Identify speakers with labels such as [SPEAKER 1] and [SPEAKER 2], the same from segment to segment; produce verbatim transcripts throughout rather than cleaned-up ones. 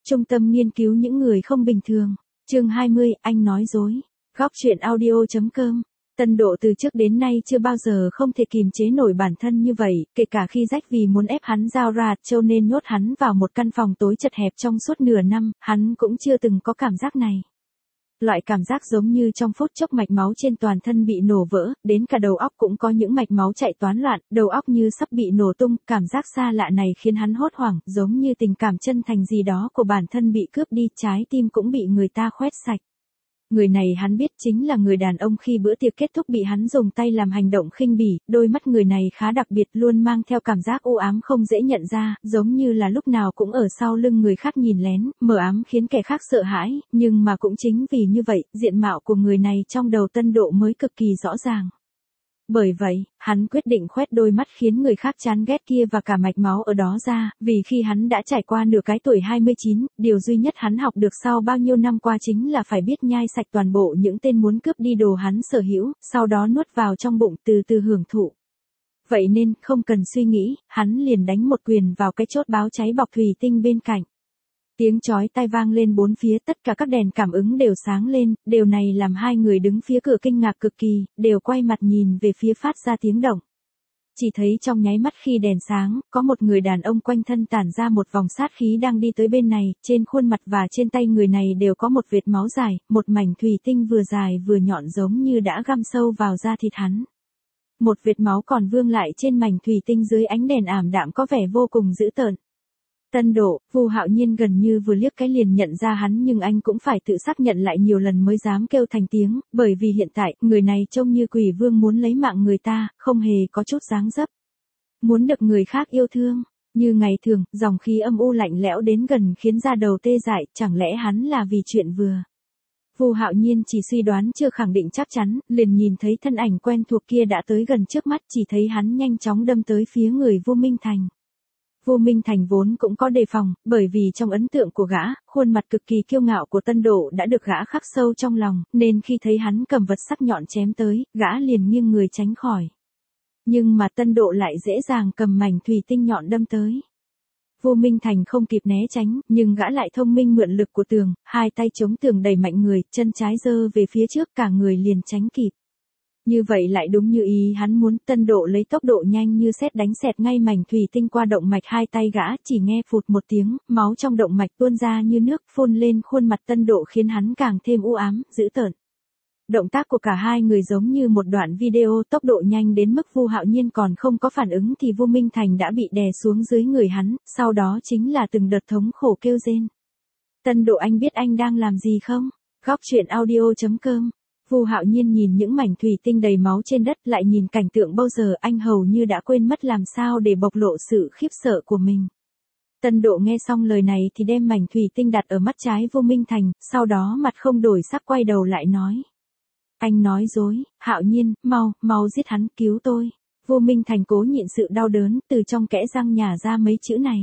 [SPEAKER 1] Trung tâm nghiên cứu những người không bình thường. Chương hai mươi, anh nói dối. Góc truyện audio chấm com. Tân Độ từ trước đến nay chưa bao giờ không thể kìm chế nổi bản thân như vậy, kể cả khi Jack vì muốn ép hắn giao ra châu nên nhốt hắn vào một căn phòng tối chật hẹp trong suốt nửa năm, hắn cũng chưa từng có cảm giác này. Loại cảm giác giống như trong phút chốc mạch máu trên toàn thân bị nổ vỡ, đến cả đầu óc cũng có những mạch máu chạy toán loạn, đầu óc như sắp bị nổ tung, cảm giác xa lạ này khiến hắn hốt hoảng, giống như tình cảm chân thành gì đó của bản thân bị cướp đi, trái tim cũng bị người ta khoét sạch. Người này hắn biết chính là người đàn ông khi bữa tiệc kết thúc bị hắn dùng tay làm hành động khinh bỉ, đôi mắt người này khá đặc biệt, luôn mang theo cảm giác u ám không dễ nhận ra, giống như là lúc nào cũng ở sau lưng người khác nhìn lén, mờ ám khiến kẻ khác sợ hãi, nhưng mà cũng chính vì như vậy, diện mạo của người này trong đầu Tân Độ mới cực kỳ rõ ràng. Bởi vậy, hắn quyết định khoét đôi mắt khiến người khác chán ghét kia và cả mạch máu ở đó ra, vì khi hắn đã trải qua nửa cái tuổi hai mươi chín, điều duy nhất hắn học được sau bao nhiêu năm qua chính là phải biết nhai sạch toàn bộ những tên muốn cướp đi đồ hắn sở hữu, sau đó nuốt vào trong bụng từ từ hưởng thụ. Vậy nên, không cần suy nghĩ, hắn liền đánh một quyền vào cái chốt báo cháy bọc thủy tinh bên cạnh. Tiếng chói tai vang lên bốn phía, tất cả các đèn cảm ứng đều sáng lên, điều này làm hai người đứng phía cửa kinh ngạc cực kỳ, đều quay mặt nhìn về phía phát ra tiếng động. Chỉ thấy trong nháy mắt khi đèn sáng, có một người đàn ông quanh thân tản ra một vòng sát khí đang đi tới bên này, trên khuôn mặt và trên tay người này đều có một vệt máu dài, một mảnh thủy tinh vừa dài vừa nhọn giống như đã găm sâu vào da thịt hắn. Một vệt máu còn vương lại trên mảnh thủy tinh dưới ánh đèn ảm đạm có vẻ vô cùng dữ tợn. Tân Độ, Vu Hạo Nhiên gần như vừa liếc cái liền nhận ra hắn, nhưng anh cũng phải tự xác nhận lại nhiều lần mới dám kêu thành tiếng, bởi vì hiện tại, người này trông như quỷ vương muốn lấy mạng người ta, không hề có chút dáng dấp. Muốn được người khác yêu thương, như ngày thường, dòng khí âm u lạnh lẽo đến gần khiến da đầu tê dại, chẳng lẽ hắn là vì chuyện vừa. Vu Hạo Nhiên chỉ suy đoán chưa khẳng định chắc chắn, liền nhìn thấy thân ảnh quen thuộc kia đã tới gần trước mắt, chỉ thấy hắn nhanh chóng đâm tới phía người Vu Minh Thành. Vu Minh Thành vốn cũng có đề phòng, bởi vì trong ấn tượng của gã, khuôn mặt cực kỳ kiêu ngạo của Tân Độ đã được gã khắc sâu trong lòng, nên khi thấy hắn cầm vật sắc nhọn chém tới, gã liền nghiêng người tránh khỏi. Nhưng mà Tân Độ lại dễ dàng cầm mảnh thủy tinh nhọn đâm tới. Vu Minh Thành không kịp né tránh, nhưng gã lại thông minh mượn lực của tường, hai tay chống tường đẩy mạnh người, chân trái giơ về phía trước, cả người liền tránh kịp. Như vậy lại đúng như ý hắn muốn, Tân Độ lấy tốc độ nhanh như sét đánh xẹt ngay mảnh thủy tinh qua động mạch hai tay gã, chỉ nghe phụt một tiếng, máu trong động mạch tuôn ra như nước phun lên khuôn mặt Tân Độ khiến hắn càng thêm u ám, dữ tợn. Động tác của cả hai người giống như một đoạn video, tốc độ nhanh đến mức Vu Hạo Nhiên còn không có phản ứng thì Vu Minh Thành đã bị đè xuống dưới người hắn, sau đó chính là từng đợt thống khổ kêu rên. Tân Độ, anh biết anh đang làm gì không? Góc truyện audio chấm com. Vu Hạo Nhiên nhìn những mảnh thủy tinh đầy máu trên đất, lại nhìn cảnh tượng bao giờ anh hầu như đã quên mất làm sao để bộc lộ sự khiếp sợ của mình. Tân Độ nghe xong lời này thì đem mảnh thủy tinh đặt ở mắt trái Vu Minh Thành, sau đó mặt không đổi sắc quay đầu lại nói. Anh nói dối, Hạo Nhiên, mau, mau giết hắn, cứu tôi. Vu Minh Thành cố nhịn sự đau đớn, từ trong kẽ răng nhả ra mấy chữ này.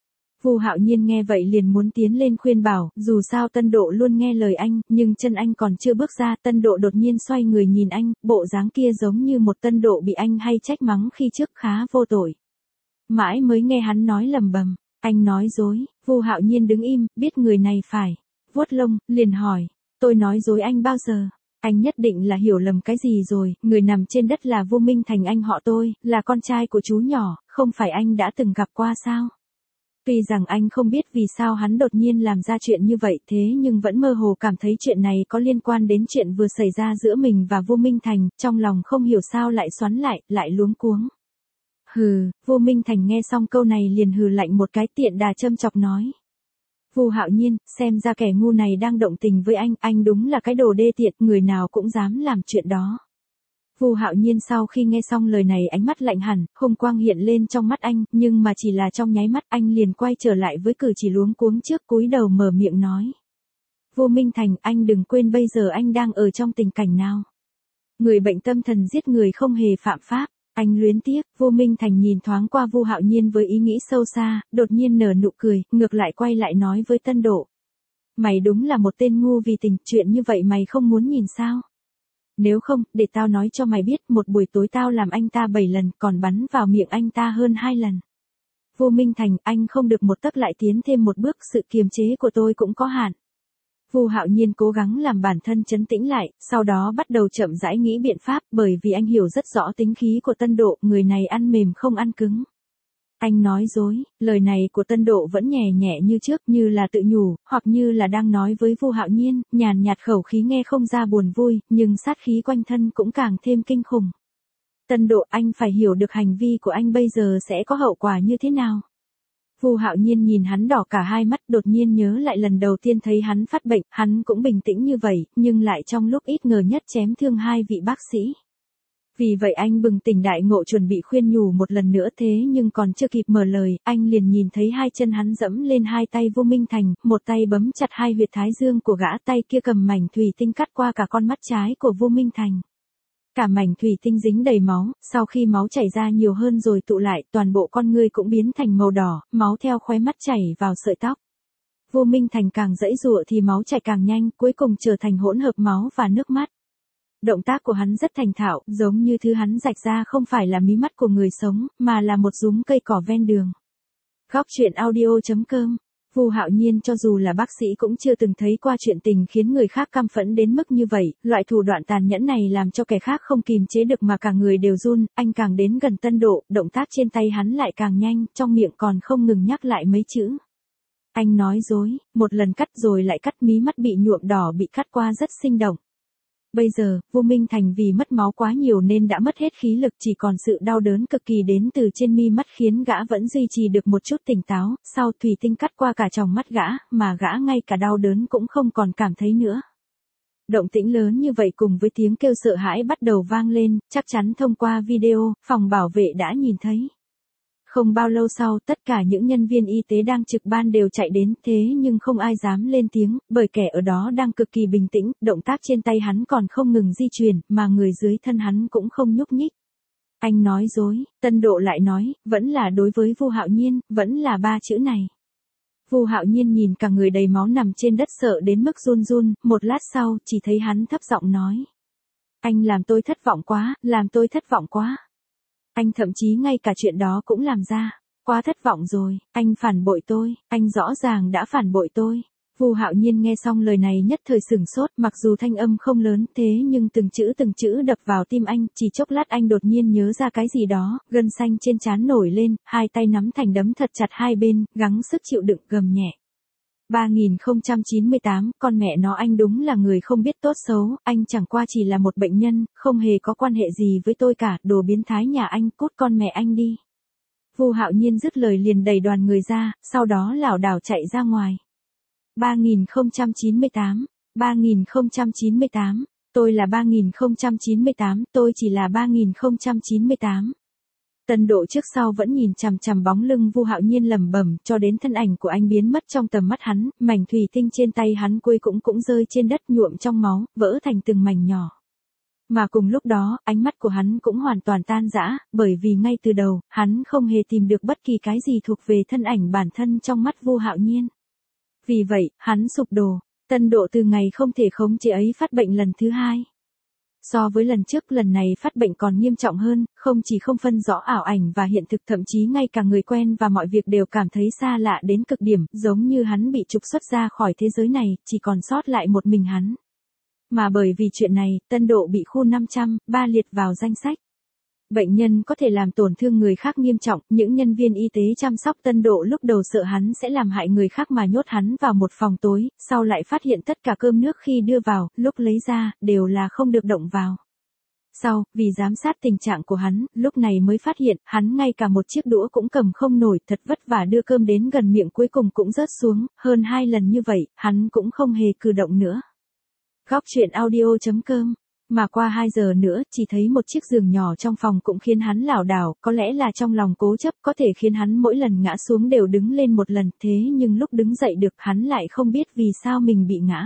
[SPEAKER 1] Vu Hạo Nhiên nghe vậy liền muốn tiến lên khuyên bảo, dù sao Tân Độ luôn nghe lời anh, nhưng chân anh còn chưa bước ra, Tân Độ đột nhiên xoay người nhìn anh, bộ dáng kia giống như một Tân Độ bị anh hay trách mắng khi trước, khá vô tội. Mãi mới nghe hắn nói lầm bầm, anh nói dối. Vu Hạo Nhiên đứng im, biết người này phải vuốt lông, liền hỏi, tôi nói dối anh bao giờ? Anh nhất định là hiểu lầm cái gì rồi, người nằm trên đất là Vu Minh Thành anh họ tôi, là con trai của chú nhỏ, không phải anh đã từng gặp qua sao? Tuy rằng anh không biết vì sao hắn đột nhiên làm ra chuyện như vậy, thế nhưng vẫn mơ hồ cảm thấy chuyện này có liên quan đến chuyện vừa xảy ra giữa mình và Vu Minh Thành, trong lòng không hiểu sao lại xoắn lại, lại luống cuống. Hừ, Vu Minh Thành nghe xong câu này liền hừ lạnh một cái, tiện đà châm chọc nói. Vu Hạo Nhiên, xem ra kẻ ngu này đang động tình với anh, anh đúng là cái đồ đê tiện, người nào cũng dám làm chuyện đó. Vu Hạo Nhiên sau khi nghe xong lời này ánh mắt lạnh hẳn, hung quang hiện lên trong mắt anh, nhưng mà chỉ là trong nháy mắt, anh liền quay trở lại với cử chỉ luống cuống trước, cúi đầu mở miệng nói. Vu Minh Thành, anh đừng quên bây giờ anh đang ở trong tình cảnh nào. Người bệnh tâm thần giết người không hề phạm pháp. Anh luyến tiếc. Vu Minh Thành nhìn thoáng qua Vu Hạo Nhiên với ý nghĩ sâu xa, đột nhiên nở nụ cười, ngược lại quay lại nói với Tân Độ. Mày đúng là một tên ngu vì tình, chuyện như vậy mày không muốn nhìn sao? Nếu không, để tao nói cho mày biết, một buổi tối tao làm anh ta bảy lần, còn bắn vào miệng anh ta hơn hai lần. Vô Minh Thành, anh không được một tấc lại tiến thêm một bước, sự kiềm chế của tôi cũng có hạn. Vu Hạo Nhiên cố gắng làm bản thân trấn tĩnh lại, sau đó bắt đầu chậm rãi nghĩ biện pháp, bởi vì anh hiểu rất rõ tính khí của Tân Độ, người này ăn mềm không ăn cứng. Anh nói dối, lời này của Tân Độ vẫn nhẹ nhẹ như trước, như là tự nhủ, hoặc như là đang nói với Vu Hạo Nhiên, nhàn nhạt khẩu khí nghe không ra buồn vui, nhưng sát khí quanh thân cũng càng thêm kinh khủng. Tân Độ, anh phải hiểu được hành vi của anh bây giờ sẽ có hậu quả như thế nào. Vu Hạo Nhiên nhìn hắn đỏ cả hai mắt, đột nhiên nhớ lại lần đầu tiên thấy hắn phát bệnh, hắn cũng bình tĩnh như vậy, nhưng lại trong lúc ít ngờ nhất chém thương hai vị bác sĩ. Vì vậy anh bừng tỉnh đại ngộ chuẩn bị khuyên nhủ một lần nữa, thế nhưng còn chưa kịp mở lời, anh liền nhìn thấy hai chân hắn dẫm lên hai tay Vô Minh Thành, một tay bấm chặt hai huyệt thái dương của gã, tay kia cầm mảnh thủy tinh cắt qua cả con mắt trái của Vô Minh Thành. Cả mảnh thủy tinh dính đầy máu, sau khi máu chảy ra nhiều hơn rồi tụ lại, toàn bộ con ngươi cũng biến thành màu đỏ, máu theo khóe mắt chảy vào sợi tóc. Vô Minh Thành càng giãy giụa thì máu chảy càng nhanh, cuối cùng trở thành hỗn hợp máu và nước mắt. Động tác của hắn rất thành thạo, giống như thứ hắn rạch ra không phải là mí mắt của người sống, mà là một dúm cây cỏ ven đường. Góc truyện audio chấm com. Vu Hạo Nhiên cho dù là bác sĩ cũng chưa từng thấy qua chuyện tình khiến người khác căm phẫn đến mức như vậy, loại thủ đoạn tàn nhẫn này làm cho kẻ khác không kìm chế được mà cả người đều run, anh càng đến gần Tân Độ, động tác trên tay hắn lại càng nhanh, trong miệng còn không ngừng nhắc lại mấy chữ. Anh nói dối, một lần cắt rồi lại cắt, mí mắt bị nhuộm đỏ bị cắt qua rất sinh động. Bây giờ, Vô Minh Thành vì mất máu quá nhiều nên đã mất hết khí lực, chỉ còn sự đau đớn cực kỳ đến từ trên mi mắt khiến gã vẫn duy trì được một chút tỉnh táo, sau thủy tinh cắt qua cả tròng mắt gã, mà gã ngay cả đau đớn cũng không còn cảm thấy nữa. Động tĩnh lớn như vậy cùng với tiếng kêu sợ hãi bắt đầu vang lên, chắc chắn thông qua video, phòng bảo vệ đã nhìn thấy. Không bao lâu sau, tất cả những nhân viên y tế đang trực ban đều chạy đến, thế nhưng không ai dám lên tiếng, bởi kẻ ở đó đang cực kỳ bình tĩnh, động tác trên tay hắn còn không ngừng di chuyển, mà người dưới thân hắn cũng không nhúc nhích. Anh nói dối, Tân Độ lại nói, vẫn là đối với Vu Hạo Nhiên, vẫn là ba chữ này. Vu Hạo Nhiên nhìn cả người đầy máu nằm trên đất sợ đến mức run run, một lát sau, chỉ thấy hắn thấp giọng nói. Anh làm tôi thất vọng quá, làm tôi thất vọng quá. Anh thậm chí ngay cả chuyện đó cũng làm ra. Quá thất vọng rồi, anh phản bội tôi, anh rõ ràng đã phản bội tôi. Vu Hạo Nhiên nghe xong lời này nhất thời sửng sốt, mặc dù thanh âm không lớn thế nhưng từng chữ từng chữ đập vào tim anh, chỉ chốc lát anh đột nhiên nhớ ra cái gì đó, gân xanh trên trán nổi lên, hai tay nắm thành đấm thật chặt hai bên, gắng sức chịu đựng gầm nhẹ. ba nghìn không trăm chín mươi tám, con mẹ nó, anh đúng là người không biết tốt xấu, anh chẳng qua chỉ là một bệnh nhân, không hề có quan hệ gì với tôi cả, đồ biến thái nhà anh, cút con mẹ anh đi. Vu Hạo Nhiên dứt lời liền đẩy đoàn người ra, sau đó lảo đảo chạy ra ngoài. ba nghìn không trăm chín mươi tám, ba nghìn không trăm chín mươi tám, tôi là ba nghìn không trăm chín mươi tám, tôi chỉ là ba nghìn không trăm chín mươi tám. Tân Độ trước sau vẫn nhìn chằm chằm bóng lưng Vu Hạo Nhiên lẩm bẩm, cho đến thân ảnh của anh biến mất trong tầm mắt hắn, mảnh thủy tinh trên tay hắn cuối cũng cũng rơi trên đất nhuộm trong máu, vỡ thành từng mảnh nhỏ. Mà cùng lúc đó, ánh mắt của hắn cũng hoàn toàn tan rã, bởi vì ngay từ đầu, hắn không hề tìm được bất kỳ cái gì thuộc về thân ảnh bản thân trong mắt Vu Hạo Nhiên. Vì vậy, hắn sụp đổ. Tân Độ từ ngày không thể khống chế ấy phát bệnh lần thứ hai. So với lần trước, lần này phát bệnh còn nghiêm trọng hơn, không chỉ không phân rõ ảo ảnh và hiện thực, thậm chí ngay cả người quen và mọi việc đều cảm thấy xa lạ đến cực điểm, giống như hắn bị trục xuất ra khỏi thế giới này, chỉ còn sót lại một mình hắn. Mà bởi vì chuyện này, Tân Độ bị khu năm trăm ba liệt vào danh sách. Bệnh nhân có thể làm tổn thương người khác nghiêm trọng, những nhân viên y tế chăm sóc Tân Độ lúc đầu sợ hắn sẽ làm hại người khác mà nhốt hắn vào một phòng tối, sau lại phát hiện tất cả cơm nước khi đưa vào, lúc lấy ra, đều là không được động vào. Sau, vì giám sát tình trạng của hắn, lúc này mới phát hiện, hắn ngay cả một chiếc đũa cũng cầm không nổi, thật vất vả đưa cơm đến gần miệng cuối cùng cũng rớt xuống, hơn hai lần như vậy, hắn cũng không hề cử động nữa. Góc truyện audio chấm com. Mà qua hai giờ nữa, chỉ thấy một chiếc giường nhỏ trong phòng cũng khiến hắn lảo đảo, có lẽ là trong lòng cố chấp có thể khiến hắn mỗi lần ngã xuống đều đứng lên một lần, thế nhưng lúc đứng dậy được hắn lại không biết vì sao mình bị ngã.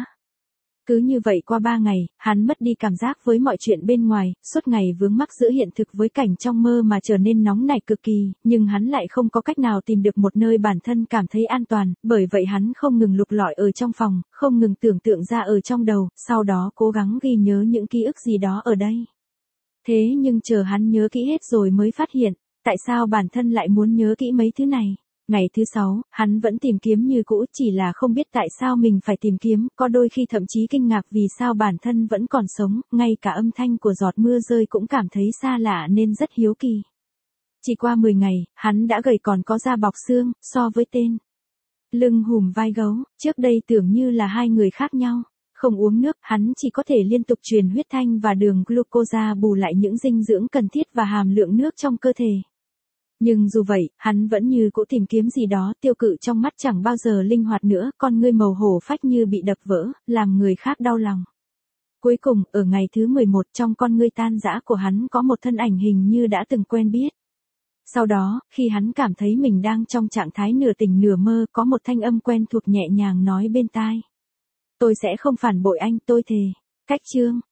[SPEAKER 1] Cứ như vậy qua ba ngày, hắn mất đi cảm giác với mọi chuyện bên ngoài, suốt ngày vướng mắc giữa hiện thực với cảnh trong mơ mà trở nên nóng nảy cực kỳ, nhưng hắn lại không có cách nào tìm được một nơi bản thân cảm thấy an toàn, bởi vậy hắn không ngừng lục lọi ở trong phòng, không ngừng tưởng tượng ra ở trong đầu, sau đó cố gắng ghi nhớ những ký ức gì đó ở đây. Thế nhưng chờ hắn nhớ kỹ hết rồi mới phát hiện, Tại sao bản thân lại muốn nhớ kỹ mấy thứ này? Ngày thứ sáu, hắn vẫn tìm kiếm như cũ, chỉ là không biết tại sao mình phải tìm kiếm, có đôi khi thậm chí kinh ngạc vì sao bản thân vẫn còn sống, ngay cả âm thanh của giọt mưa rơi cũng cảm thấy xa lạ nên rất hiếu kỳ. Chỉ qua mười ngày, hắn đã gầy còn có da bọc xương, so với tên lưng hùm vai gấu, trước đây tưởng như là hai người khác nhau. Không uống nước, hắn chỉ có thể liên tục truyền huyết thanh và đường glucose bù lại những dinh dưỡng cần thiết và hàm lượng nước trong cơ thể. Nhưng dù vậy, hắn vẫn như cũ tìm kiếm gì đó tiêu cự trong mắt chẳng bao giờ linh hoạt nữa, con ngươi màu hổ phách như bị đập vỡ, làm người khác đau lòng. Cuối cùng, ở ngày thứ mười một trong con ngươi tan rã của hắn có một thân ảnh hình như đã từng quen biết. Sau đó, khi hắn cảm thấy mình đang trong trạng thái nửa tỉnh nửa mơ, có một thanh âm quen thuộc nhẹ nhàng nói bên tai. Tôi sẽ không phản bội anh, tôi thề. Cách chương